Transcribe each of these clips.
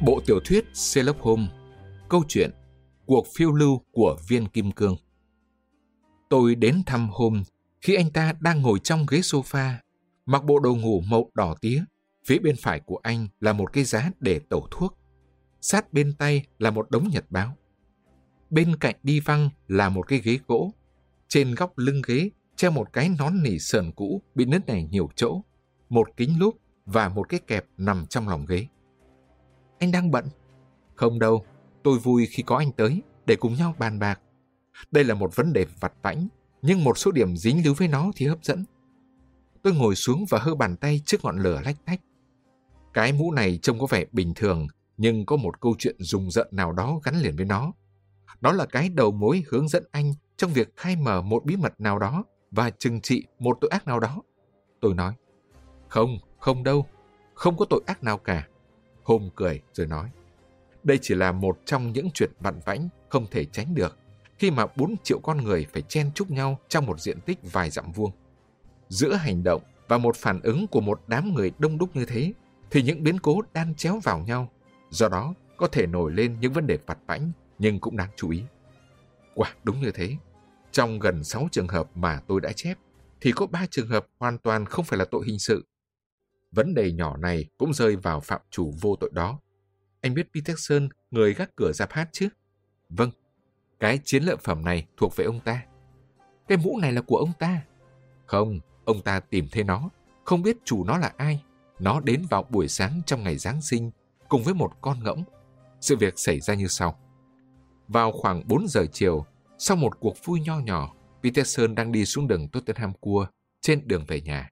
Bộ tiểu thuyết Sherlock Holmes. Câu chuyện Cuộc phiêu lưu của viên kim cương. Tôi đến thăm Holmes khi anh ta đang ngồi trong ghế sofa, mặc bộ đồ ngủ màu đỏ tía. Phía bên phải của anh là một cái giá để tẩu thuốc. Sát bên tay là một đống nhật báo. Bên cạnh đi văng là một cái ghế gỗ. Trên góc lưng ghế treo một cái nón nỉ sờn cũ bị nứt nẻ nhiều chỗ, một kính lúp và một cái kẹp nằm trong lòng ghế. Anh đang bận? Không đâu, tôi vui khi có anh tới để cùng nhau bàn bạc. Đây là một vấn đề vặt vãnh, nhưng một số điểm dính líu với nó thì hấp dẫn. Tôi ngồi xuống và hơ bàn tay trước ngọn lửa lách tách. Cái mũ này trông có vẻ bình thường, nhưng có một câu chuyện rùng rợn nào đó gắn liền với nó. Nó là cái đầu mối hướng dẫn anh trong việc khai mở một bí mật nào đó và trừng trị một tội ác nào đó. Tôi nói, không đâu, không có tội ác nào cả. Holmes cười rồi nói, đây chỉ là một trong những chuyện vặn vãnh không thể tránh được khi mà 4 triệu con người phải chen chúc nhau trong một diện tích vài dặm vuông. Giữa hành động và một phản ứng của một đám người đông đúc như thế thì những biến cố đan chéo vào nhau, do đó có thể nổi lên những vấn đề vặt vãnh nhưng cũng đáng chú ý. Quả đúng như thế, trong gần 6 trường hợp mà tôi đã chép thì có 3 trường hợp hoàn toàn không phải là tội hình sự. Vấn đề nhỏ này cũng rơi vào phạm trù vô tội đó. Anh biết Peterson, người gác cửa rạp hát chứ? Vâng, cái chiến lợi phẩm này thuộc về ông ta. Cái mũ này là của ông ta. Không, ông ta tìm thấy nó, không biết chủ nó là ai. Nó đến vào buổi sáng trong ngày Giáng sinh cùng với một con ngỗng. Sự việc xảy ra như sau. Vào khoảng 4 giờ chiều, sau một cuộc vui nho nhỏ, Peterson đang đi xuống đường Tottenham Court trên đường về nhà.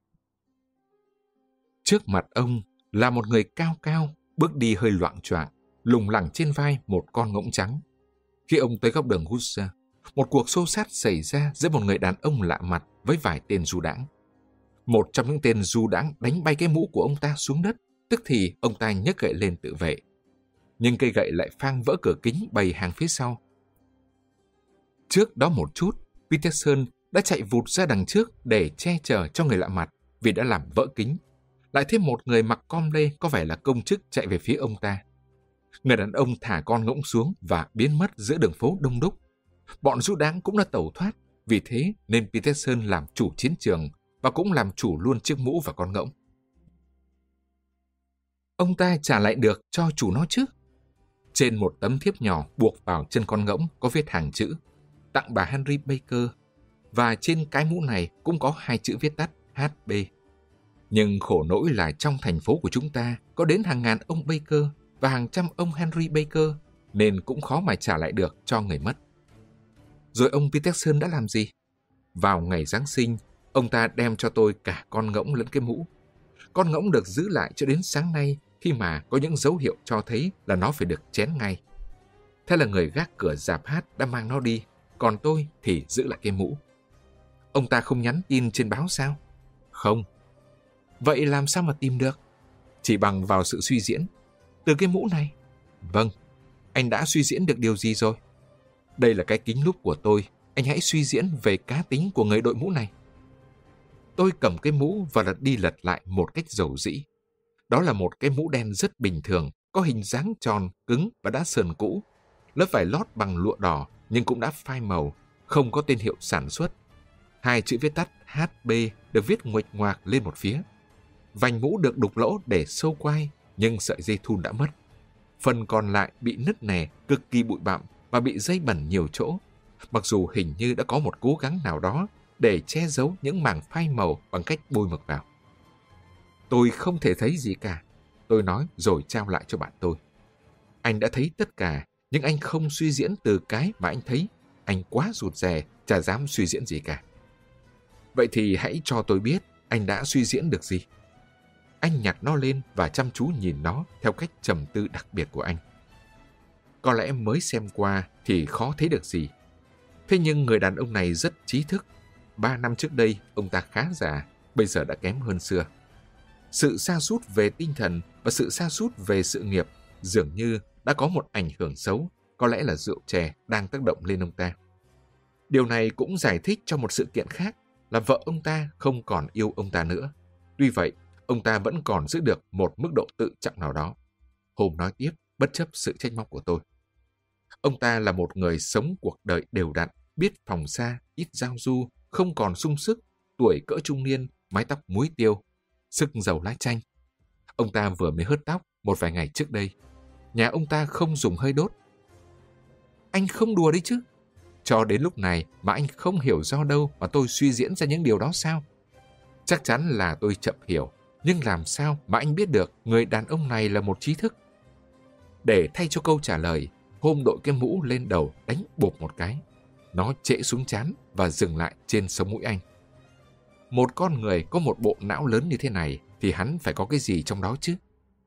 Trước mặt ông là một người cao cao, bước đi hơi loạng choạng, lủng lẳng trên vai một con ngỗng trắng. Khi ông tới góc đường Husser, một cuộc xô xát xảy ra giữa một người đàn ông lạ mặt với vài tên du đãng. Một trong những tên du đãng đánh bay cái mũ của ông ta xuống đất, tức thì ông ta nhấc gậy lên tự vệ. Nhưng cây gậy lại phang vỡ cửa kính bầy hàng phía sau. Trước đó một chút, Peterson đã chạy vụt ra đằng trước để che chở cho người lạ mặt vì đã làm vỡ kính. Lại thêm một người mặc com lê có vẻ là công chức chạy về phía ông ta. Người đàn ông thả con ngỗng xuống và biến mất giữa đường phố đông đúc. Bọn du đãng cũng đã tẩu thoát, vì thế nên Peterson làm chủ chiến trường và cũng làm chủ luôn chiếc mũ và con ngỗng. Ông ta trả lại được cho chủ nó chứ? Trên một tấm thiếp nhỏ buộc vào chân con ngỗng có viết hàng chữ tặng bà Henry Baker, và trên cái mũ này cũng có 2 chữ viết tắt HB. Nhưng khổ nỗi là trong thành phố của chúng ta có đến hàng ngàn ông Baker và hàng trăm ông Henry Baker, nên cũng khó mà trả lại được cho người mất. Rồi ông Peterson đã làm gì? Vào ngày Giáng sinh, ông ta đem cho tôi cả con ngỗng lẫn cái mũ. Con ngỗng được giữ lại cho đến sáng nay khi mà có những dấu hiệu cho thấy là nó phải được chén ngay. Thế là người gác cửa rạp hát đã mang nó đi, còn tôi thì giữ lại cái mũ. Ông ta không nhắn tin trên báo sao? Không. Vậy làm sao mà tìm được? Chỉ bằng vào sự suy diễn. Từ cái mũ này? Vâng. Anh đã suy diễn được điều gì rồi? Đây là cái kính lúp của tôi. Anh hãy suy diễn về cá tính của người đội mũ này. Tôi cầm cái mũ và lật đi lật lại một cách rầu rĩ. Đó là một cái mũ đen rất bình thường, có hình dáng tròn, cứng và đã sờn cũ. Lớp vải lót bằng lụa đỏ nhưng cũng đã phai màu, không có tên hiệu sản xuất. 2 chữ viết tắt HB được viết nguệch ngoạc lên một phía. Vành mũ được đục lỗ để sâu quai, nhưng sợi dây thun đã mất. Phần còn lại bị nứt nẻ, cực kỳ bụi bặm và bị dây bẩn nhiều chỗ, mặc dù hình như đã có một cố gắng nào đó để che giấu những mảng phai màu bằng cách bôi mực vào. Tôi không thể thấy gì cả, tôi nói rồi trao lại cho bạn tôi. Anh đã thấy tất cả, nhưng anh không suy diễn từ cái mà anh thấy. Anh quá rụt rè, chả dám suy diễn gì cả. Vậy thì hãy cho tôi biết anh đã suy diễn được gì. Anh nhặt nó lên và chăm chú nhìn nó theo cách trầm tư đặc biệt của anh. Có lẽ mới xem qua thì khó thấy được gì. Thế nhưng người đàn ông này rất trí thức. 3 năm trước đây, ông ta khá già, bây giờ đã kém hơn xưa. Sự sa sút về tinh thần và sự sa sút về sự nghiệp dường như đã có một ảnh hưởng xấu, có lẽ là rượu chè đang tác động lên ông ta. Điều này cũng giải thích cho một sự kiện khác là vợ ông ta không còn yêu ông ta nữa. Tuy vậy, ông ta vẫn còn giữ được một mức độ tự trọng nào đó. Holmes nói tiếp, bất chấp sự trách móc của tôi. Ông ta là một người sống cuộc đời đều đặn, biết phòng xa, ít giao du, không còn sung sức, tuổi cỡ trung niên, mái tóc muối tiêu, sức dầu lá chanh. Ông ta vừa mới hớt tóc một vài ngày trước đây. Nhà ông ta không dùng hơi đốt. Anh không đùa đấy chứ? Cho đến lúc này mà anh không hiểu do đâu mà tôi suy diễn ra những điều đó sao? Chắc chắn là tôi chậm hiểu, nhưng làm sao mà anh biết được người đàn ông này là một trí thức? Để thay cho câu trả lời, Holmes đội cái mũ lên đầu đánh bộp một cái. Nó trễ xuống trán và dừng lại trên sống mũi anh. Một con người có một bộ não lớn như thế này thì hắn phải có cái gì trong đó chứ?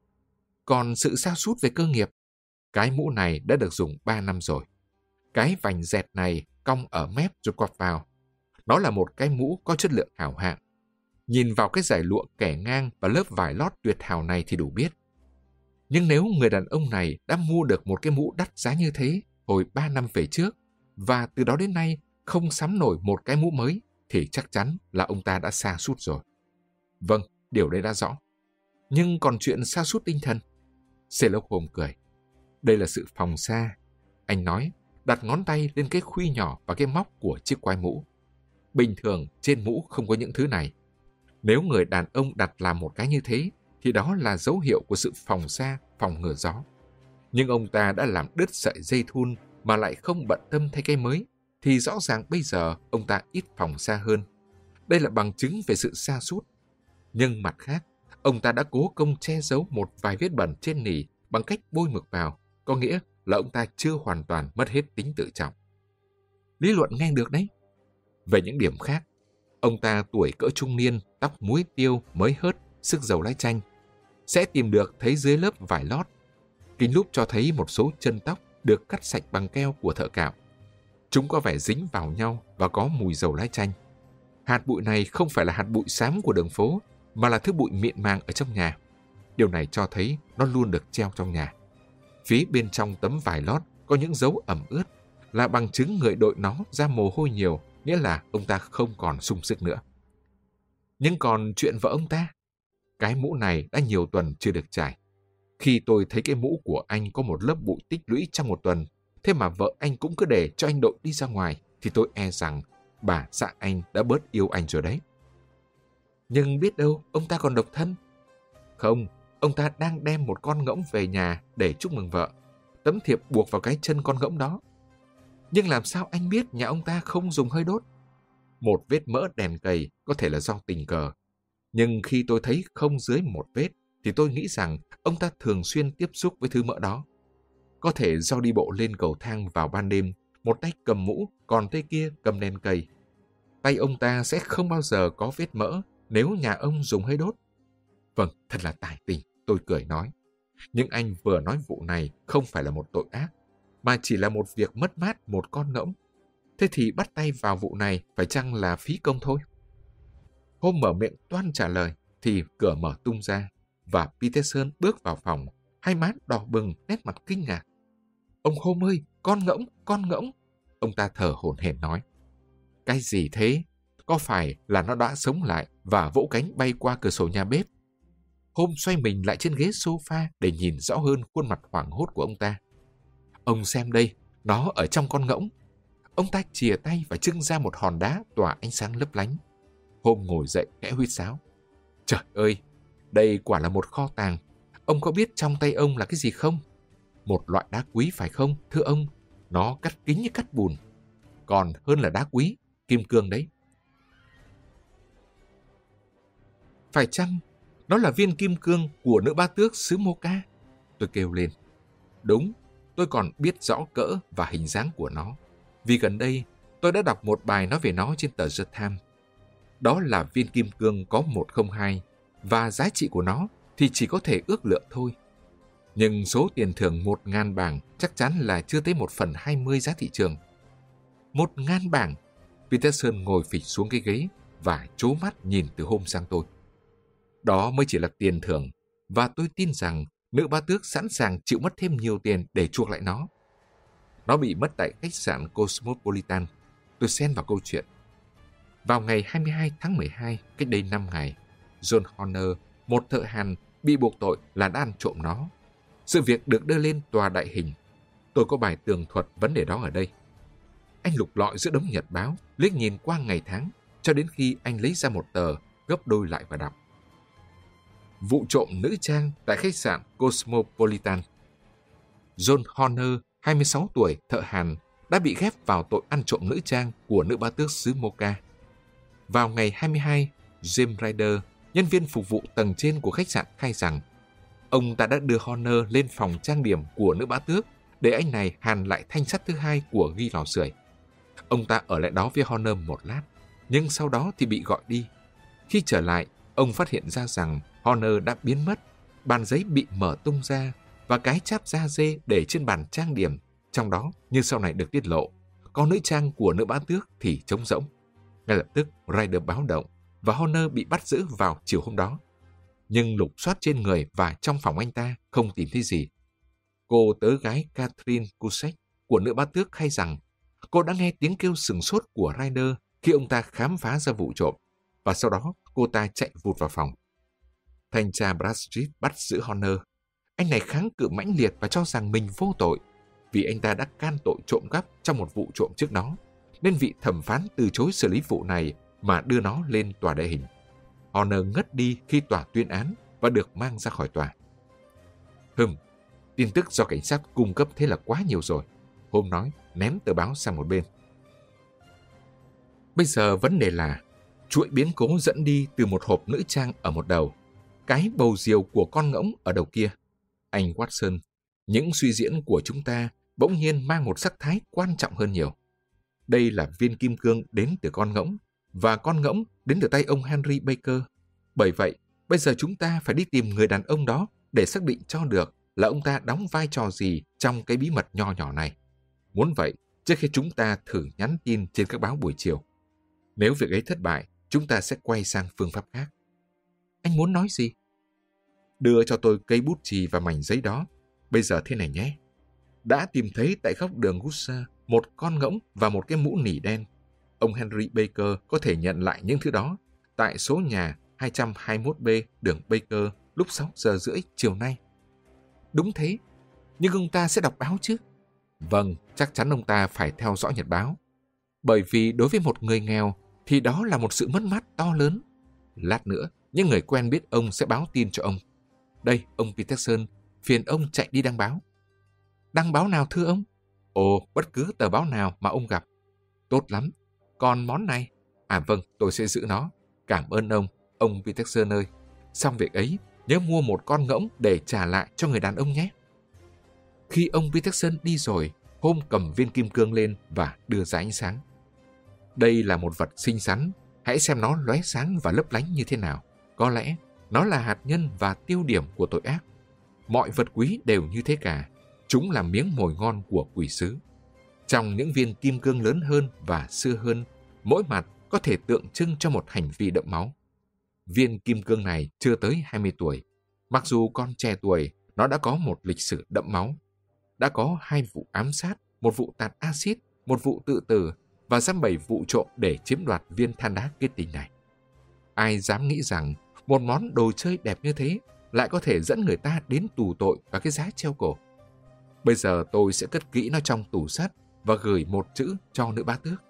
Còn sự sa sút về cơ nghiệp, cái mũ này đã được dùng 3 năm rồi. Cái vành dẹt này cong ở mép rồi quặp vào. Nó là một cái mũ có chất lượng hảo hạng. Nhìn vào cái dải lụa kẻ ngang và lớp vải lót tuyệt hảo này thì đủ biết. Nhưng nếu người đàn ông này đã mua được một cái mũ đắt giá như thế hồi 3 năm về trước và từ đó đến nay không sắm nổi một cái mũ mới thì chắc chắn là ông ta đã sa sút rồi. Vâng, điều đấy đã rõ. Nhưng còn chuyện sa sút tinh thần? Sherlock Holmes cười. Đây là sự phòng xa. Anh nói, đặt ngón tay lên cái khuy nhỏ và cái móc của chiếc quai mũ. Bình thường trên mũ không có những thứ này. Nếu người đàn ông đặt làm một cái như thế thì đó là dấu hiệu của sự phòng xa, phòng ngừa gió. Nhưng ông ta đã làm đứt sợi dây thun mà lại không bận tâm thay cái mới, thì rõ ràng bây giờ ông ta ít phòng xa hơn. Đây là bằng chứng về sự sa sút. Nhưng mặt khác, ông ta đã cố công che giấu một vài vết bẩn trên nỉ bằng cách bôi mực vào, có nghĩa là ông ta chưa hoàn toàn mất hết tính tự trọng. Lý luận nghe được đấy. Về những điểm khác, ông ta tuổi cỡ trung niên, tóc muối tiêu, mới hớt, sức dầu lá chanh, sẽ tìm được thấy dưới lớp vải lót. Kính lúp cho thấy một số chân tóc được cắt sạch bằng keo của thợ cạo. Chúng có vẻ dính vào nhau và có mùi dầu lá chanh. Hạt bụi này không phải là hạt bụi xám của đường phố, mà là thứ bụi mịn màng ở trong nhà. Điều này cho thấy nó luôn được treo trong nhà. Phía bên trong tấm vải lót có những dấu ẩm ướt, là bằng chứng người đội nó ra mồ hôi nhiều, nghĩa là ông ta không còn sung sức nữa. Nhưng còn chuyện vợ ông ta? Cái mũ này đã nhiều tuần chưa được trải. Khi tôi thấy cái mũ của anh có một lớp bụi tích lũy trong một tuần, thế mà vợ anh cũng cứ để cho anh đội đi ra ngoài, thì tôi e rằng bà xã anh đã bớt yêu anh rồi đấy. Nhưng biết đâu, ông ta còn độc thân. Không, ông ta đang đem một con ngỗng về nhà để chúc mừng vợ. Tấm thiệp buộc vào cái chân con ngỗng đó. Nhưng làm sao anh biết nhà ông ta không dùng hơi đốt? Một vết mỡ đèn cầy có thể là do tình cờ. Nhưng khi tôi thấy không dưới một vết, thì tôi nghĩ rằng ông ta thường xuyên tiếp xúc với thứ mỡ đó. Có thể do đi bộ lên cầu thang vào ban đêm, một tay cầm mũ, còn tay kia cầm đèn cầy. Tay ông ta sẽ không bao giờ có vết mỡ nếu nhà ông dùng hơi đốt. Vâng, thật là tài tình, tôi cười nói. Nhưng anh vừa nói vụ này không phải là một tội ác, mà chỉ là một việc mất mát một con ngỗng. Thế thì bắt tay vào vụ này phải chăng là phí công thôi? Hôm mở miệng toan trả lời thì cửa mở tung ra và Peterson bước vào phòng, hai má đỏ bừng, nét mặt kinh ngạc. Ông Holmes ơi, con ngỗng, con ngỗng! Ông ta thở hổn hển nói. Cái gì thế? Có phải là nó đã sống lại và vỗ cánh bay qua cửa sổ nhà bếp? Holmes xoay mình lại trên ghế sofa để nhìn rõ hơn khuôn mặt hoảng hốt của ông ta. Ông xem đây, nó ở trong con ngỗng. Ông ta chìa tay và trưng ra một hòn đá tỏa ánh sáng lấp lánh. Holmes ngồi dậy khẽ huýt sáo. Trời ơi, đây quả là một kho tàng. Ông có biết trong tay ông là cái gì không? Một loại đá quý phải không, thưa ông? Nó cắt kính như cắt bùn. Còn hơn là đá quý, kim cương đấy. Phải chăng nó là viên kim cương của nữ bá tước xứ Mocha? Tôi kêu lên. Đúng, tôi còn biết rõ cỡ và hình dáng của nó. Vì gần đây, tôi đã đọc một bài nói về nó trên tờ The Times. Đó là viên kim cương có 102, và giá trị của nó thì chỉ có thể ước lượng thôi. Nhưng số tiền thưởng 1.000 bảng chắc chắn là chưa tới 1/20 giá thị trường. 1.000 bảng! Peterson ngồi phịch xuống cái ghế và trố mắt nhìn từ Holmes sang tôi. Đó mới chỉ là tiền thưởng, và tôi tin rằng nữ bá tước sẵn sàng chịu mất thêm nhiều tiền để chuộc lại nó. Nó bị mất tại khách sạn Cosmopolitan. Tôi xen vào câu chuyện. Vào ngày 22 tháng 12, cách đây 5 ngày, John Horner, một thợ hàn, bị buộc tội là đã ăn trộm nó. Sự việc được đưa lên tòa đại hình. Tôi có bài tường thuật vấn đề đó ở đây. Anh lục lọi giữa đống nhật báo, liếc nhìn qua ngày tháng, cho đến khi anh lấy ra một tờ, gấp đôi lại và đọc. Vụ trộm nữ trang tại khách sạn Cosmopolitan. John Horner, 26 tuổi, thợ hàn, đã bị ghép vào tội ăn trộm nữ trang của nữ bá tước xứ Mocha. Vào ngày 22, James Ryder, nhân viên phục vụ tầng trên của khách sạn, khai rằng ông ta đã đưa Horner lên phòng trang điểm của nữ bá tước để anh này hàn lại thanh sắt thứ hai của ghi lò sưởi. Ông ta ở lại đó với Horner một lát, nhưng sau đó thì bị gọi đi. Khi trở lại, ông phát hiện ra rằng Horner đã biến mất, bàn giấy bị mở tung ra và cái cháp da dê để trên bàn trang điểm. Trong đó, như sau này được tiết lộ, có nữ trang của nữ bá tước thì trống rỗng. Ngay lập tức, Ryder báo động và Horner bị bắt giữ vào chiều hôm đó. Nhưng lục soát trên người và trong phòng anh ta không tìm thấy gì. Cô tớ gái Catherine Cusack của nữ bá tước khai rằng cô đã nghe tiếng kêu sửng sốt của Ryder khi ông ta khám phá ra vụ trộm, và sau đó cô ta chạy vụt vào phòng. Thanh tra Bradstreet bắt giữ Horner. Anh này kháng cự mãnh liệt và cho rằng mình vô tội, vì anh ta đã can tội trộm cắp trong một vụ trộm trước đó, nên vị thẩm phán từ chối xử lý vụ này mà đưa nó lên tòa đại hình. Horner ngất đi khi tòa tuyên án và được mang ra khỏi tòa. Tin tức do cảnh sát cung cấp thế là quá nhiều rồi, Holmes nói, ném tờ báo sang một bên. Bây giờ vấn đề là chuỗi biến cố dẫn đi từ một hộp nữ trang ở một đầu, cái bầu diều của con ngỗng ở đầu kia. Anh Watson, những suy diễn của chúng ta bỗng nhiên mang một sắc thái quan trọng hơn nhiều. Đây là viên kim cương đến từ con ngỗng, và con ngỗng đến từ tay ông Henry Baker. Bởi vậy, bây giờ chúng ta phải đi tìm người đàn ông đó để xác định cho được là ông ta đóng vai trò gì trong cái bí mật nho nhỏ này. Muốn vậy, trước khi chúng ta thử nhắn tin trên các báo buổi chiều. Nếu việc ấy thất bại, chúng ta sẽ quay sang phương pháp khác. Anh muốn nói gì? Đưa cho tôi cây bút chì và mảnh giấy đó. Bây giờ thế này nhé. Đã tìm thấy tại góc đường Gusa một con ngỗng và một cái mũ nỉ đen. Ông Henry Baker có thể nhận lại những thứ đó tại số nhà 221B đường Baker lúc 6 giờ rưỡi chiều nay. Đúng thế, nhưng ông ta sẽ đọc báo chứ? Vâng, chắc chắn ông ta phải theo dõi nhật báo. Bởi vì đối với một người nghèo thì đó là một sự mất mát to lớn. Lát nữa, những người quen biết ông sẽ báo tin cho ông. Đây, ông Peterson, phiền ông chạy đi đăng báo. Đăng báo nào thưa ông? Ồ, bất cứ tờ báo nào mà ông gặp. Tốt lắm. Còn món này? À vâng, tôi sẽ giữ nó. Cảm ơn ông Peterson ơi. Xong việc ấy, nhớ mua một con ngỗng để trả lại cho người đàn ông nhé. Khi ông Peterson đi rồi, Holmes cầm viên kim cương lên và đưa ra ánh sáng. Đây là một vật xinh xắn. Hãy xem nó lóe sáng và lấp lánh như thế nào. Có lẽ nó là hạt nhân và tiêu điểm của tội ác. Mọi vật quý đều như thế cả. Chúng là miếng mồi ngon của quỷ sứ. Trong những viên kim cương lớn hơn và xưa hơn, mỗi mặt có thể tượng trưng cho một hành vi đẫm máu. Viên kim cương này chưa tới 20 tuổi. Mặc dù còn trẻ tuổi, nó đã có một lịch sử đẫm máu. Đã có 2 vụ ám sát, một vụ tạt axit, một vụ tự tử và dăm 7 vụ trộm để chiếm đoạt viên than đá kết tinh này. Ai dám nghĩ rằng một món đồ chơi đẹp như thế lại có thể dẫn người ta đến tù tội và cái giá treo cổ. Bây giờ tôi sẽ cất kỹ nó trong tủ sắt và gửi một chữ cho nữ bá tước.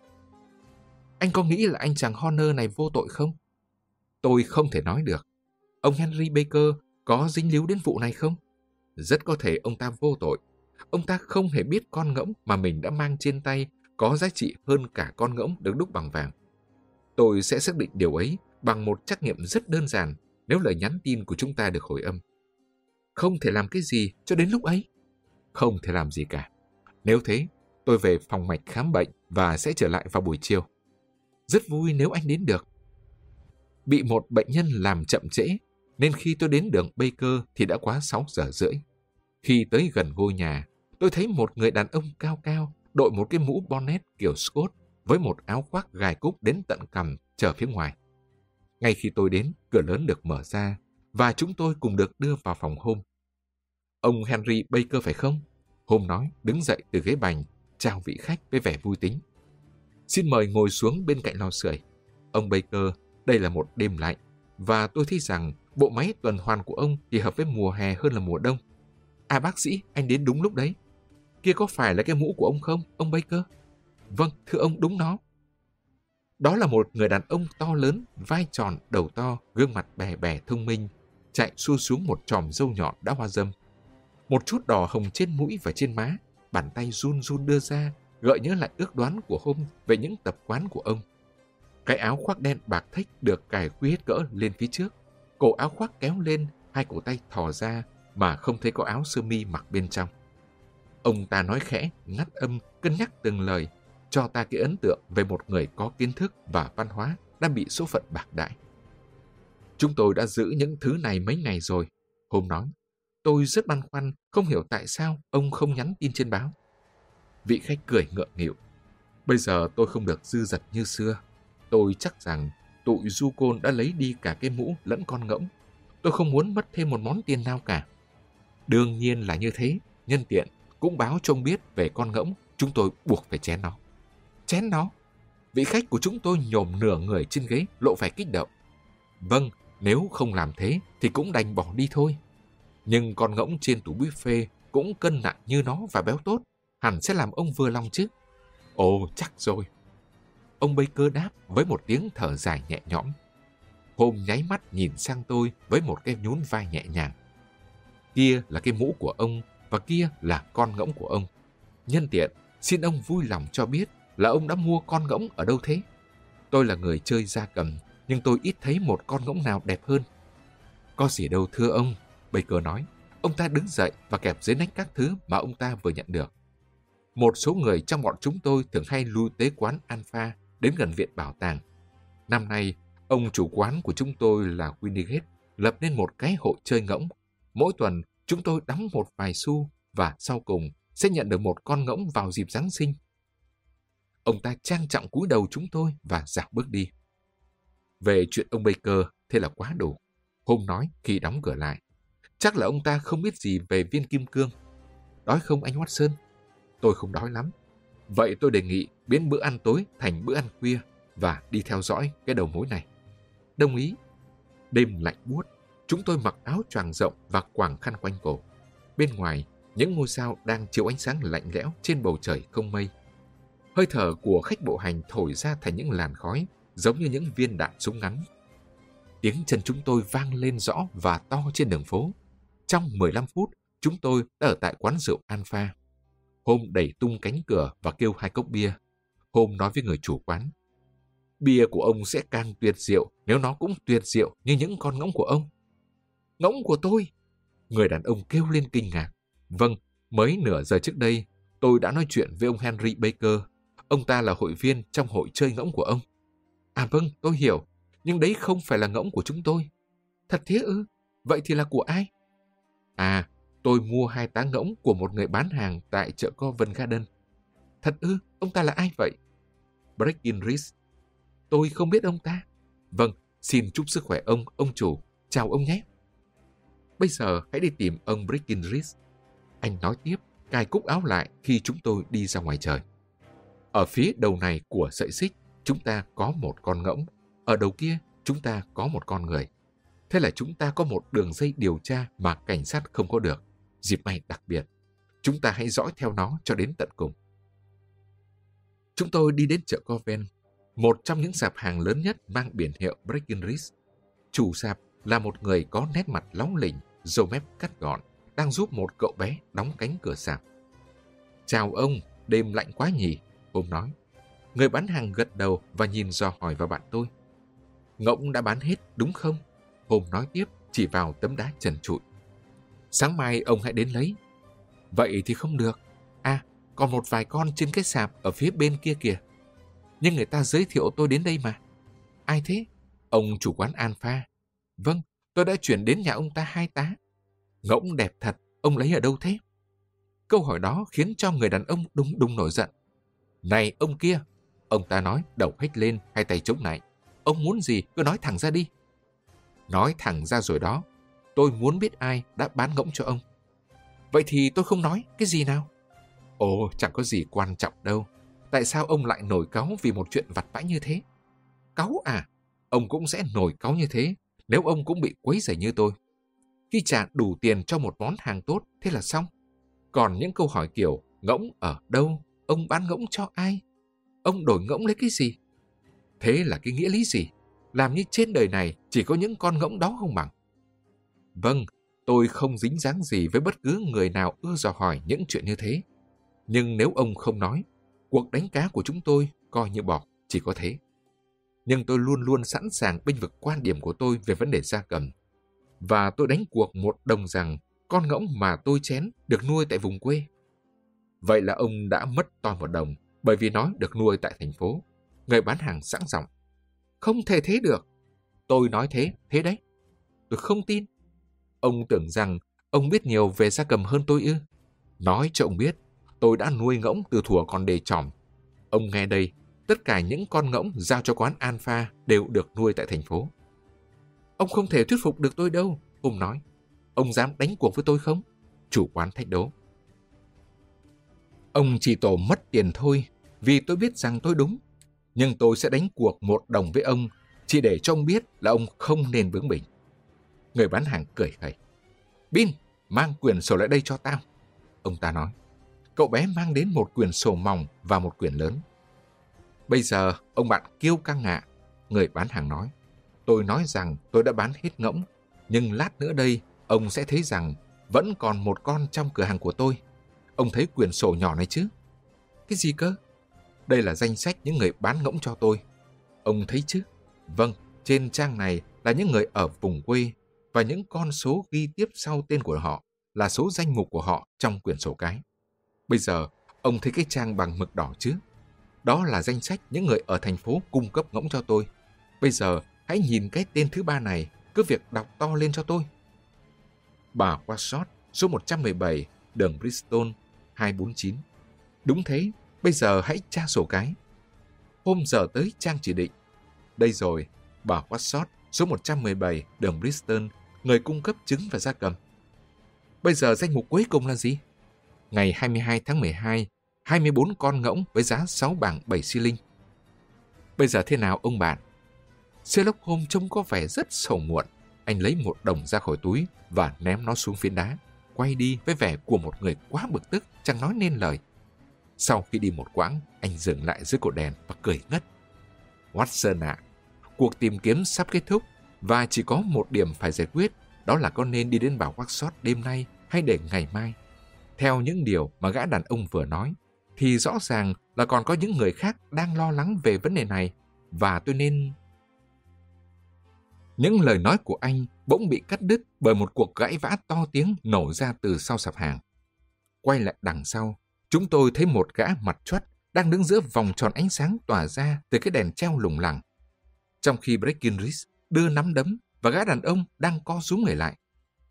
Anh có nghĩ là anh chàng Horner này vô tội không? Tôi không thể nói được. Ông Henry Baker có dính líu đến vụ này không? Rất có thể ông ta vô tội. Ông ta không hề biết con ngỗng mà mình đã mang trên tay có giá trị hơn cả con ngỗng được đúc bằng vàng. Tôi sẽ xác định điều ấy bằng một trắc nghiệm rất đơn giản nếu lời nhắn tin của chúng ta được hồi âm. Không thể làm cái gì cho đến lúc ấy? Không thể làm gì cả. Nếu thế, tôi về phòng mạch khám bệnh và sẽ trở lại vào buổi chiều. Rất vui nếu anh đến được. Bị một bệnh nhân làm chậm trễ, nên khi tôi đến đường Baker thì đã quá 6 giờ rưỡi. Khi tới gần ngôi nhà, tôi thấy một người đàn ông cao cao đội một cái mũ bonnet kiểu Scott với một áo khoác gài cúc đến tận cằm chờ phía ngoài. Ngay khi tôi đến, cửa lớn được mở ra và chúng tôi cùng được đưa vào phòng Holmes. Ông Henry Baker phải không? Holmes nói, đứng dậy từ ghế bành, chào vị khách với vẻ vui tính. Xin mời ngồi xuống bên cạnh lò sưởi. Ông Baker, đây là một đêm lạnh, và tôi thấy rằng bộ máy tuần hoàn của ông thì hợp với mùa hè hơn là mùa đông. À bác sĩ, anh đến đúng lúc đấy. Kia có phải là cái mũ của ông không, ông Baker? Vâng, thưa ông, đúng nó. Đó là một người đàn ông to lớn, vai tròn, đầu to, gương mặt bè bè thông minh, chạy xua xuống một chòm râu nhọn đã hoa râm. Một chút đỏ hồng trên mũi và trên má, bàn tay run run đưa ra, gợi nhớ lại ước đoán của hôm về những tập quán của ông. Cái áo khoác đen bạc thách được cài quy hết cỡ lên phía trước, cổ áo khoác kéo lên, hai cổ tay thò ra mà không thấy có áo sơ mi mặc bên trong. Ông ta nói khẽ, ngắt âm, cân nhắc từng lời, cho ta cái ấn tượng về một người có kiến thức và văn hóa đang bị số phận bạc đãi. Chúng tôi đã giữ những thứ này mấy ngày rồi, Hôm nói. Tôi rất băn khoăn, không hiểu tại sao ông không nhắn tin trên báo. Vị khách cười ngượng nghịu. Bây giờ tôi không được dư dật như xưa. Tôi chắc rằng tụi du côn đã lấy đi cả cái mũ lẫn con ngỗng. Tôi không muốn mất thêm một món tiền nào cả. Đương nhiên là như thế, nhân tiện cũng báo cho ông biết về con ngỗng, chúng tôi buộc phải chén nó. Chén nó? Vị khách của chúng tôi nhổm nửa người trên ghế, lộ vẻ kích động. Vâng, nếu không làm thế thì cũng đành bỏ đi thôi. Nhưng con ngỗng trên tủ buffet cũng cân nặng như nó và béo tốt, hẳn sẽ làm ông vừa lòng chứ. Ồ, chắc rồi. Ông Baker đáp với một tiếng thở dài nhẹ nhõm. Hôm nháy mắt nhìn sang tôi với một cái nhún vai nhẹ nhàng. Kia là cái mũ của ông và kia là con ngỗng của ông. Nhân tiện, xin ông vui lòng cho biết là ông đã mua con ngỗng ở đâu thế? Tôi là người chơi gia cầm, nhưng tôi ít thấy một con ngỗng nào đẹp hơn. Có gì đâu thưa ông, Baker nói. Ông ta đứng dậy và kẹp dưới nách các thứ mà ông ta vừa nhận được. Một số người trong bọn chúng tôi thường hay lui tới quán Alpha đến gần viện bảo tàng. Năm nay, ông chủ quán của chúng tôi là Windigate lập nên một cái hội chơi ngỗng. Mỗi tuần, chúng tôi đóng một vài xu và sau cùng sẽ nhận được một con ngỗng vào dịp Giáng sinh. Ông ta trang trọng cúi đầu chúng tôi và dạo bước đi. Về chuyện ông Baker, thế là quá đủ. Hôm nói khi đóng cửa lại. Chắc là ông ta không biết gì về viên kim cương. Đói không anh Watson? Tôi không đói lắm. Vậy tôi đề nghị biến bữa ăn tối thành bữa ăn khuya và đi theo dõi cái đầu mối này. Đồng ý. Đêm lạnh buốt, chúng tôi mặc áo choàng rộng và quàng khăn quanh cổ. Bên ngoài, những ngôi sao đang chiếu ánh sáng lạnh lẽo trên bầu trời không mây. Hơi thở của khách bộ hành thổi ra thành những làn khói, giống như những viên đạn súng ngắn. Tiếng chân chúng tôi vang lên rõ và to trên đường phố. Trong 15 phút, chúng tôi đã ở tại quán rượu Alpha. Hôm đẩy tung cánh cửa và kêu 2 cốc bia. Hôm nói với người chủ quán. Bia của ông sẽ càng tuyệt diệu nếu nó cũng tuyệt diệu như những con ngỗng của ông. Ngỗng của tôi? Người đàn ông kêu lên kinh ngạc. Vâng, mới nửa giờ trước đây, tôi đã nói chuyện với ông Henry Baker. Ông ta là hội viên trong hội chơi ngỗng của ông. À vâng, tôi hiểu. Nhưng đấy không phải là ngỗng của chúng tôi. Thật thế ư? Vậy thì là của ai? À, tôi mua 2 tá ngỗng của một người bán hàng tại chợ Covent Garden. Thật ư? Ông ta là ai vậy? Breckinridge. Tôi không biết ông ta. Vâng, xin chúc sức khỏe ông chủ. Chào ông nhé. Bây giờ hãy đi tìm ông Breckinridge. Anh nói tiếp, cài cúc áo lại khi chúng tôi đi ra ngoài trời. Ở phía đầu này của sợi xích, chúng ta có một con ngỗng. Ở đầu kia, chúng ta có một con người. Thế là chúng ta có một đường dây điều tra mà cảnh sát không có được. Dịp này đặc biệt. Chúng ta hãy dõi theo nó cho đến tận cùng. Chúng tôi đi đến chợ Covent, một trong những sạp hàng lớn nhất mang biển hiệu Breckinridge. Chủ sạp là một người có nét mặt láu lỉnh, râu mép cắt gọn, đang giúp một cậu bé đóng cánh cửa sạp. Chào ông, đêm lạnh quá nhỉ? Ông nói. Người bán hàng gật đầu và nhìn dò hỏi vào bạn tôi. Ngỗng đã bán hết đúng không? Hôm nói tiếp, chỉ vào tấm đá trần trụi. Sáng mai ông hãy đến lấy. Vậy thì không được. À, còn một vài con trên cái sạp ở phía bên kia kìa. Nhưng người ta giới thiệu tôi đến đây mà. Ai thế? Ông chủ quán Alpha. Vâng, tôi đã chuyển đến nhà ông ta 2 tá. Ngỗng đẹp thật, ông lấy ở đâu thế? Câu hỏi đó khiến cho người đàn ông đùng đùng nổi giận. Này ông kia, ông ta nói đầu hếch lên, hai tay chống lại. Ông muốn gì cứ nói thẳng ra đi. Nói thẳng ra rồi đó. Tôi muốn biết ai đã bán ngỗng cho ông. Vậy thì tôi không nói cái gì nào? Ồ, chẳng có gì quan trọng đâu. Tại sao ông lại nổi cáu vì một chuyện vặt vãnh như thế? Cáu à? Ông cũng sẽ nổi cáu như thế nếu ông cũng bị quấy rầy như tôi. Khi trả đủ tiền cho một món hàng tốt, thế là xong. Còn những câu hỏi kiểu ngỗng ở đâu, ông bán ngỗng cho ai, ông đổi ngỗng lấy cái gì? Thế là cái nghĩa lý gì? Làm như trên đời này chỉ có những con ngỗng đó không bằng. Vâng, tôi không dính dáng gì với bất cứ người nào ưa dò hỏi những chuyện như thế. Nhưng nếu ông không nói, cuộc đánh cá của chúng tôi coi như bỏ, chỉ có thế. Nhưng tôi luôn luôn sẵn sàng bênh vực quan điểm của tôi về vấn đề gia cầm. Và tôi đánh cuộc một đồng rằng con ngỗng mà tôi chén được nuôi tại vùng quê. Vậy là ông đã mất to một đồng bởi vì nó được nuôi tại thành phố. Người bán hàng sẵn giọng. Không thể thế được. Tôi nói thế, thế đấy. Tôi không tin. Ông tưởng rằng ông biết nhiều về gia cầm hơn tôi ư? Nói cho ông biết, tôi đã nuôi ngỗng từ thuở còn đề chỏm. Ông nghe đây, tất cả những con ngỗng giao cho quán Alpha đều được nuôi tại thành phố. Ông không thể thuyết phục được tôi đâu, ông nói. Ông dám đánh cuộc với tôi không? Chủ quán thách đố. Ông chỉ tổ mất tiền thôi, vì tôi biết rằng tôi đúng. Nhưng tôi sẽ đánh cuộc 1 đồng với ông, chỉ để cho ông biết là ông không nên bướng bỉnh. Người bán hàng cười khẩy. Bin, mang quyển sổ lại đây cho tao. Ông ta nói. Cậu bé mang đến một quyển sổ mỏng và một quyển lớn. Bây giờ, ông bạn kiêu căng ạ. Người bán hàng nói. Tôi nói rằng tôi đã bán hết ngỗng, nhưng lát nữa đây, ông sẽ thấy rằng vẫn còn một con trong cửa hàng của tôi. Ông thấy quyển sổ nhỏ này chứ? Cái gì cơ? Đây là danh sách những người bán ngỗng cho tôi. Ông thấy chứ? Vâng, trên trang này là những người ở vùng quê và những con số ghi tiếp sau tên của họ là số danh mục của họ trong quyển sổ cái. Bây giờ, ông thấy cái trang bằng mực đỏ chứ? Đó là danh sách những người ở thành phố cung cấp ngỗng cho tôi. Bây giờ, hãy nhìn cái tên thứ 3 này, cứ việc đọc to lên cho tôi. Bà Wassott, số 117, đường Bristol, 249. Đúng thế, bây giờ hãy tra sổ cái. Hôm giờ tới trang chỉ định. Đây rồi, bà Wassott, số 117, đường Bristol, người cung cấp trứng và gia cầm. Bây giờ danh mục cuối cùng là gì? Ngày 22 tháng 12, 24 con ngỗng với giá 6 bảng 7 xi linh. Bây giờ thế nào ông bạn? Sherlock Holmes trông có vẻ rất sầu muộn. Anh lấy 1 đồng ra khỏi túi và ném nó xuống phiến đá, quay đi với vẻ của một người quá bực tức, chẳng nói nên lời. Sau khi đi một quãng, anh dừng lại dưới cột đèn và cười ngất. Watson ạ, cuộc tìm kiếm sắp kết thúc và chỉ có một điểm phải giải quyết, đó là có nên đi đến bảo Wassott đêm nay hay để ngày mai. Theo những điều mà gã đàn ông vừa nói, thì rõ ràng là còn có những người khác đang lo lắng về vấn đề này, và tôi nên... Những lời nói của anh bỗng bị cắt đứt bởi một cuộc cãi vã to tiếng nổ ra từ sau sạp hàng. Quay lại đằng sau, chúng tôi thấy một gã mặt choắt đang đứng giữa vòng tròn ánh sáng tỏa ra từ cái đèn treo lủng lẳng. Trong khi Breckinridge đưa nắm đấm và gã đàn ông đang co rúm người lại.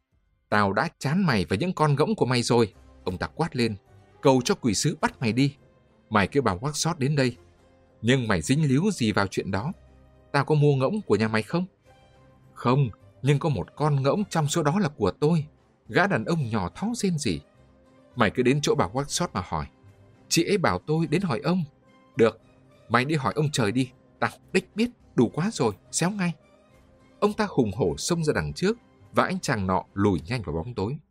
Tao đã chán mày và những con ngỗng của mày rồi, ông ta quát lên. Cầu cho quỷ sứ bắt mày đi. Mày kêu bà Wassott đến đây. Nhưng mày dính líu gì vào chuyện đó? Tao có mua ngỗng của nhà mày không? Không, nhưng có một con ngỗng trong số đó là của tôi. Gã đàn ông nhỏ thó rên rỉ. Mày cứ đến chỗ bà Wassott mà hỏi. Chị ấy bảo tôi đến hỏi ông. Được, mày đi hỏi ông trời đi. Tao đích biết, đủ quá rồi, xéo ngay. Ông ta hùng hổ xông ra đằng trước và anh chàng nọ lùi nhanh vào bóng tối.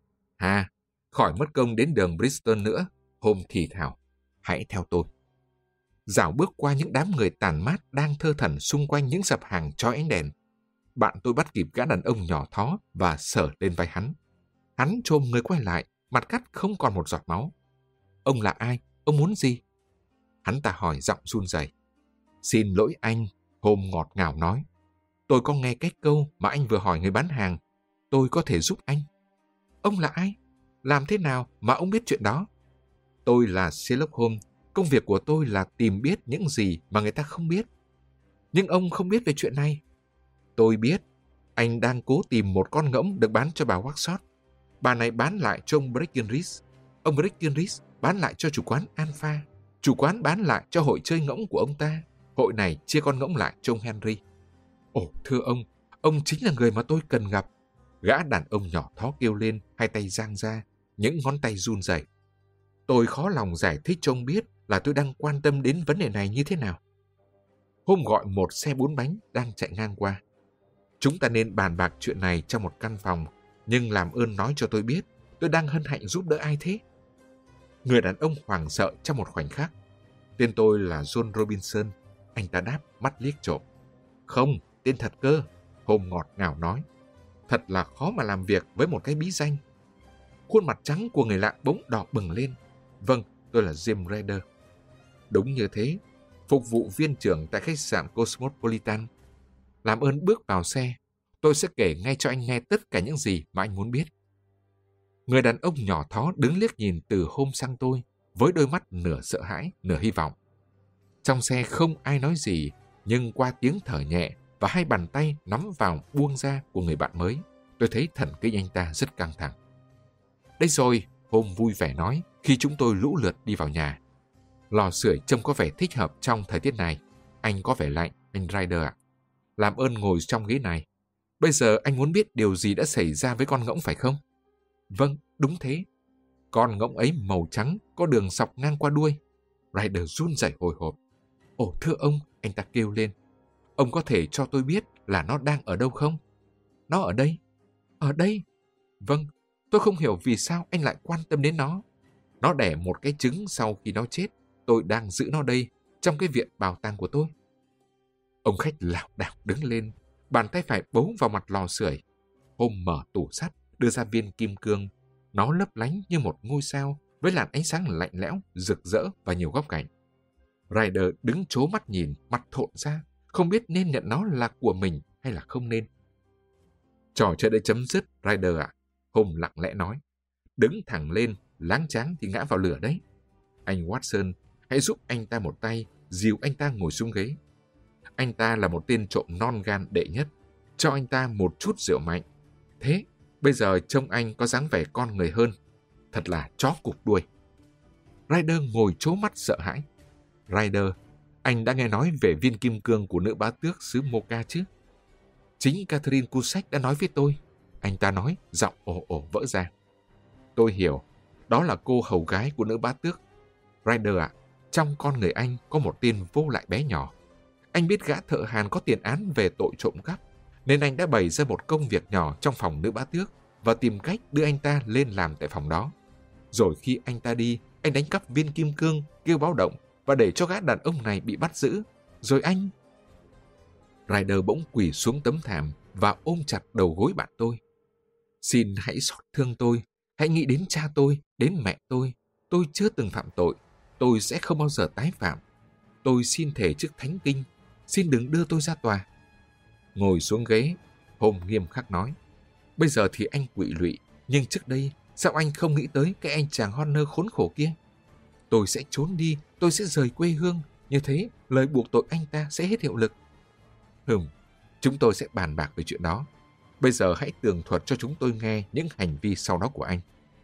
Hà, khỏi mất công đến đường Bristol nữa, Holmes thì thào. Hãy theo tôi. Dạo bước qua những đám người tàn mát đang thơ thẩn xung quanh những sạp hàng chói ánh đèn. Bạn tôi bắt kịp gã đàn ông nhỏ thó và sờ lên vai hắn. Hắn chồm người quay lại, mặt cắt không còn một giọt máu. Ông là ai? Ông muốn gì? Hắn ta hỏi giọng run rẩy. Xin lỗi anh, Holmes ngọt ngào nói. Tôi có nghe cái câu mà anh vừa hỏi người bán hàng. Tôi có thể giúp anh. Ông là ai? Làm thế nào mà ông biết chuyện đó? Tôi là Sherlock Holmes. Công việc của tôi là tìm biết những gì mà người ta không biết. Nhưng ông không biết về chuyện này. Tôi biết. Anh đang cố tìm một con ngỗng được bán cho bà Wassott. Bà này bán lại cho ông Breckinridge. Ông Breckinridge bán lại cho chủ quán Alpha. Chủ quán bán lại cho hội chơi ngỗng của ông ta. Hội này chia con ngỗng lại cho ông Henry. Ồ, thưa ông chính là người mà tôi cần gặp. Gã đàn ông nhỏ thó kêu lên, hai tay giang ra, những ngón tay run rẩy. Tôi khó lòng giải thích cho ông biết là tôi đang quan tâm đến vấn đề này như thế nào. Hôm gọi một xe 4 bánh đang chạy ngang qua. Chúng ta nên bàn bạc chuyện này trong một căn phòng, Nhưng làm ơn nói cho tôi biết, tôi đang hân hạnh giúp đỡ ai thế? Người đàn ông hoảng sợ trong một khoảnh khắc. Tên tôi là John Robinson, anh ta đáp, mắt liếc trộm. Không, tên thật cơ, Holmes ngọt ngào nói. Thật là khó mà làm việc với một cái bí danh. Khuôn mặt trắng của người lạ bỗng đỏ bừng lên. Vâng, tôi là James Ryder. Đúng như thế, phục vụ viên trưởng tại khách sạn Cosmopolitan. Làm ơn bước vào xe, tôi sẽ kể ngay cho anh nghe tất cả những gì mà anh muốn biết. Người đàn ông nhỏ thó đứng liếc nhìn từ Holmes sang tôi, với đôi mắt nửa sợ hãi, nửa hy vọng. Trong xe không ai nói gì, nhưng qua tiếng thở nhẹ và hai bàn tay nắm vào buông ra của người bạn mới, tôi thấy thần kinh anh ta rất căng thẳng. Đây rồi, Holmes vui vẻ nói khi chúng tôi lũ lượt đi vào nhà. Lò sưởi trông có vẻ thích hợp trong thời tiết này. Anh có vẻ lạnh, anh Ryder ạ. Làm ơn ngồi trong ghế này. Bây giờ anh muốn biết điều gì đã xảy ra với con ngỗng phải không? Vâng, đúng thế. Con ngỗng ấy màu trắng, có đường sọc ngang qua đuôi. Ryder run rẩy hồi hộp. Ồ thưa ông, anh ta kêu lên. Ông có thể cho tôi biết là nó đang ở đâu không? Nó ở đây. Ở đây? Vâng, tôi không hiểu vì sao anh lại quan tâm đến nó. Nó đẻ một cái trứng sau khi nó chết. Tôi đang giữ nó đây, trong cái viện bảo tàng của tôi. Ông khách lảo đảo đứng lên, bàn tay phải bấu vào mặt lò sưởi. Holmes mở tủ sắt, đưa ra viên kim cương. Nó lấp lánh như một ngôi sao, với làn ánh sáng lạnh lẽo, rực rỡ và nhiều góc cạnh. Ryder đứng trố mắt nhìn, mặt thộn ra, không biết nên nhận nó là của mình hay là không nên. Trò chơi đã chấm dứt, Ryder ạ. Holmes lặng lẽ nói. Đứng thẳng lên, láng cháng thì ngã vào lửa đấy. Anh Watson, hãy giúp anh ta một tay, dìu anh ta ngồi xuống ghế. Anh ta là một tên trộm non gan đệ nhất. Cho anh ta một chút rượu mạnh. Thế, bây giờ trông anh có dáng vẻ con người hơn. Thật là chó cụp đuôi. Ryder ngồi trố mắt sợ hãi. Ryder, anh đã nghe nói về viên kim cương của nữ bá tước xứ Mocha chứ? Chính Catherine Cusack đã nói với tôi. Anh ta nói, giọng ồ ồ vỡ ra. Tôi hiểu, đó là cô hầu gái của nữ bá tước. Ryder ạ, trong con người anh có một tên vô lại bé nhỏ. Anh biết gã thợ hàn có tiền án về tội trộm cắp, nên anh đã bày ra một công việc nhỏ trong phòng nữ bá tước và tìm cách đưa anh ta lên làm tại phòng đó. Rồi khi anh ta đi, anh đánh cắp viên kim cương, kêu báo động và để cho gã đàn ông này bị bắt giữ. Rồi anh... Ryder bỗng quỳ xuống tấm thảm và ôm chặt đầu gối bạn tôi. Xin hãy xót thương tôi, hãy nghĩ đến cha tôi, đến mẹ tôi. Tôi chưa từng phạm tội, tôi sẽ không bao giờ tái phạm. Tôi xin thề trước thánh kinh, xin đừng đưa tôi ra tòa. Ngồi xuống ghế, Holmes nghiêm khắc nói. Bây giờ thì anh quỵ lụy, nhưng trước đây sao anh không nghĩ tới cái anh chàng Horner khốn khổ kia? Tôi sẽ trốn đi, tôi sẽ rời quê hương, như thế lời buộc tội anh ta sẽ hết hiệu lực. Chúng tôi sẽ bàn bạc về chuyện đó. Bây giờ hãy tường thuật cho chúng tôi nghe những hành vi sau đó của anh.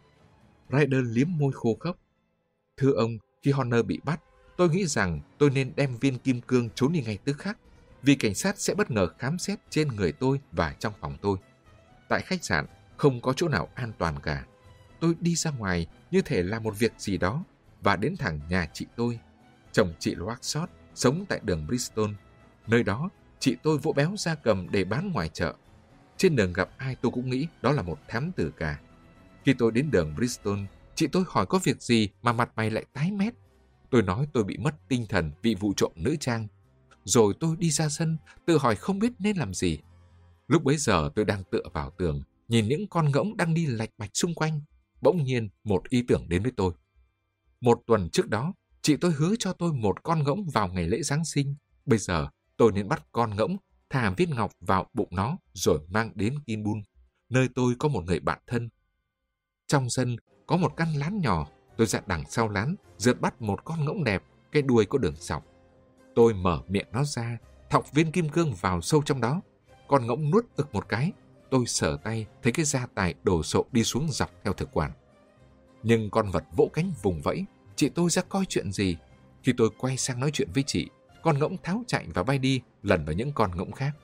Ryder liếm môi khô khốc. Thưa ông, khi Horner bị bắt, tôi nghĩ rằng tôi nên đem viên kim cương trốn đi ngay tức khắc, vì cảnh sát sẽ bất ngờ khám xét trên người tôi và trong phòng tôi. Tại khách sạn, không có chỗ nào an toàn cả. Tôi đi ra ngoài như thể làm một việc gì đó và đến thẳng nhà chị tôi. Chồng chị Waxshot sống tại đường Bristol. Nơi đó, chị tôi vỗ béo gia cầm để bán ngoài chợ. Trên đường gặp ai tôi cũng nghĩ đó là một thám tử cả. Khi tôi đến đường Bristol, chị tôi hỏi có việc gì mà mặt mày lại tái mét. Tôi nói tôi bị mất tinh thần vì vụ trộm nữ trang. Rồi tôi đi ra sân, tự hỏi không biết nên làm gì. Lúc bấy giờ tôi đang tựa vào tường, nhìn những con ngỗng đang đi lạch bạch xung quanh. Bỗng nhiên một ý tưởng đến với tôi. Một tuần trước đó, chị tôi hứa cho tôi một con ngỗng vào ngày lễ Giáng sinh. Bây giờ tôi nên bắt con ngỗng, thả viên ngọc vào bụng nó rồi mang đến Kinbun, nơi tôi có một người bạn thân. Trong sân có một căn lán nhỏ, tôi ra đằng sau lán, rượt bắt một con ngỗng đẹp, cái đuôi có đường sọc. Tôi mở miệng nó ra, thọc viên kim cương vào sâu trong đó. Con ngỗng nuốt ực một cái, tôi sờ tay thấy cái gia tài đồ sộ đi xuống dọc theo thực quản. Nhưng con vật vỗ cánh vùng vẫy, chị tôi ra coi chuyện gì. Khi tôi quay sang nói chuyện với chị, con ngỗng tháo chạy và bay đi, lần vào những con ngỗng khác.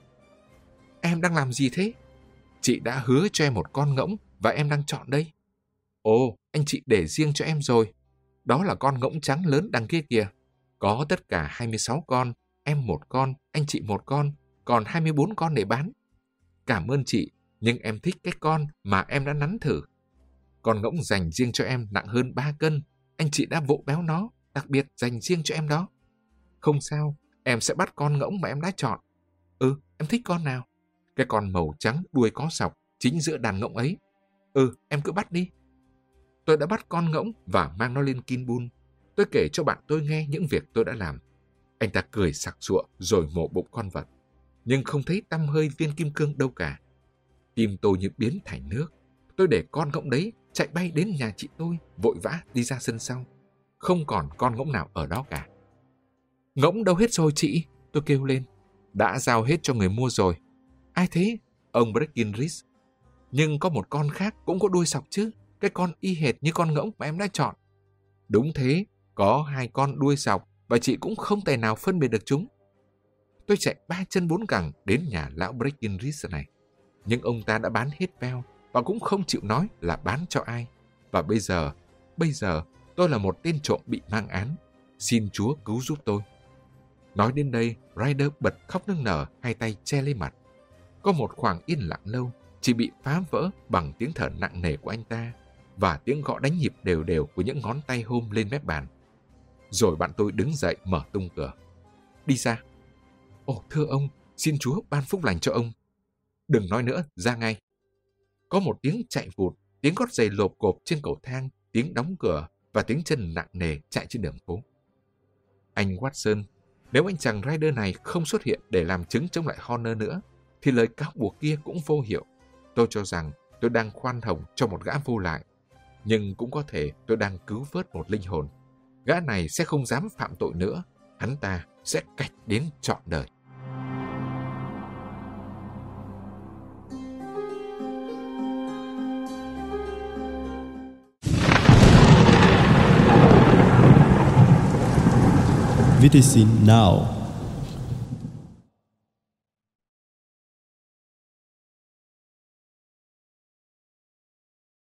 Em đang làm gì thế? Chị đã hứa cho em một con ngỗng và em đang chọn đây. Ồ, anh chị để riêng cho em rồi. Đó là con ngỗng trắng lớn đằng kia kìa. Có tất cả 26 con, em một con, anh chị một con, còn 24 con để bán. Cảm ơn chị, Nhưng em thích cái con mà em đã nắn thử. Con ngỗng dành riêng cho em nặng hơn 3 cân. Anh chị đã vỗ béo nó, đặc biệt dành riêng cho em đó. Không sao, em sẽ bắt con ngỗng mà em đã chọn. Em thích con nào? Cái con màu trắng đuôi có sọc, chính giữa đàn ngỗng ấy. Em cứ bắt đi. Tôi đã bắt con ngỗng và mang nó lên Kinbun. Tôi kể cho bạn tôi nghe những việc tôi đã làm. Anh ta cười sặc sụa rồi mổ bụng con vật. Nhưng không thấy tăm hơi viên kim cương đâu cả. Tim tôi như biến thành nước. Tôi để con ngỗng đấy chạy bay đến nhà chị tôi, vội vã đi ra sân sau. Không còn con ngỗng nào ở đó cả. Ngỗng đâu hết rồi chị? Tôi kêu lên. Đã giao hết cho người mua rồi. Ai thế? Ông Breckinridge. Nhưng có một con khác cũng có đuôi sọc chứ. Cái con y hệt như con ngỗng mà em đã chọn. Đúng thế, có 2 con đuôi sọc và chị cũng không tài nào phân biệt được chúng. Tôi chạy 3 chân 4 cẳng đến nhà lão Breckinridge này. Nhưng ông ta đã bán hết veo và cũng không chịu nói là bán cho ai. Và bây giờ tôi là một tên trộm bị mang án. Xin Chúa cứu giúp tôi. Nói đến đây, Ryder bật khóc nức nở, hai tay che lấy mặt. Có một khoảng yên lặng lâu, chỉ bị phá vỡ bằng tiếng thở nặng nề của anh ta và tiếng gõ đánh nhịp đều đều của những ngón tay hôm lên mép bàn. Rồi bạn tôi đứng dậy mở tung cửa. Đi ra. Ồ, thưa ông, xin Chúa ban phúc lành cho ông. Đừng nói nữa, ra ngay. Có một tiếng chạy vụt, tiếng gót giày lộp cộp trên cầu thang, tiếng đóng cửa và tiếng chân nặng nề chạy trên đường phố. Anh Watson, nếu anh chàng Ryder này không xuất hiện để làm chứng chống lại Horner nữa, thì lời cáo buộc kia cũng vô hiệu. Tôi cho rằng tôi đang khoan hồng cho một gã vô lại, nhưng cũng có thể tôi đang cứu vớt một linh hồn. Gã này sẽ không dám phạm tội nữa, hắn ta sẽ cạch đến trọn đời. VTC Now.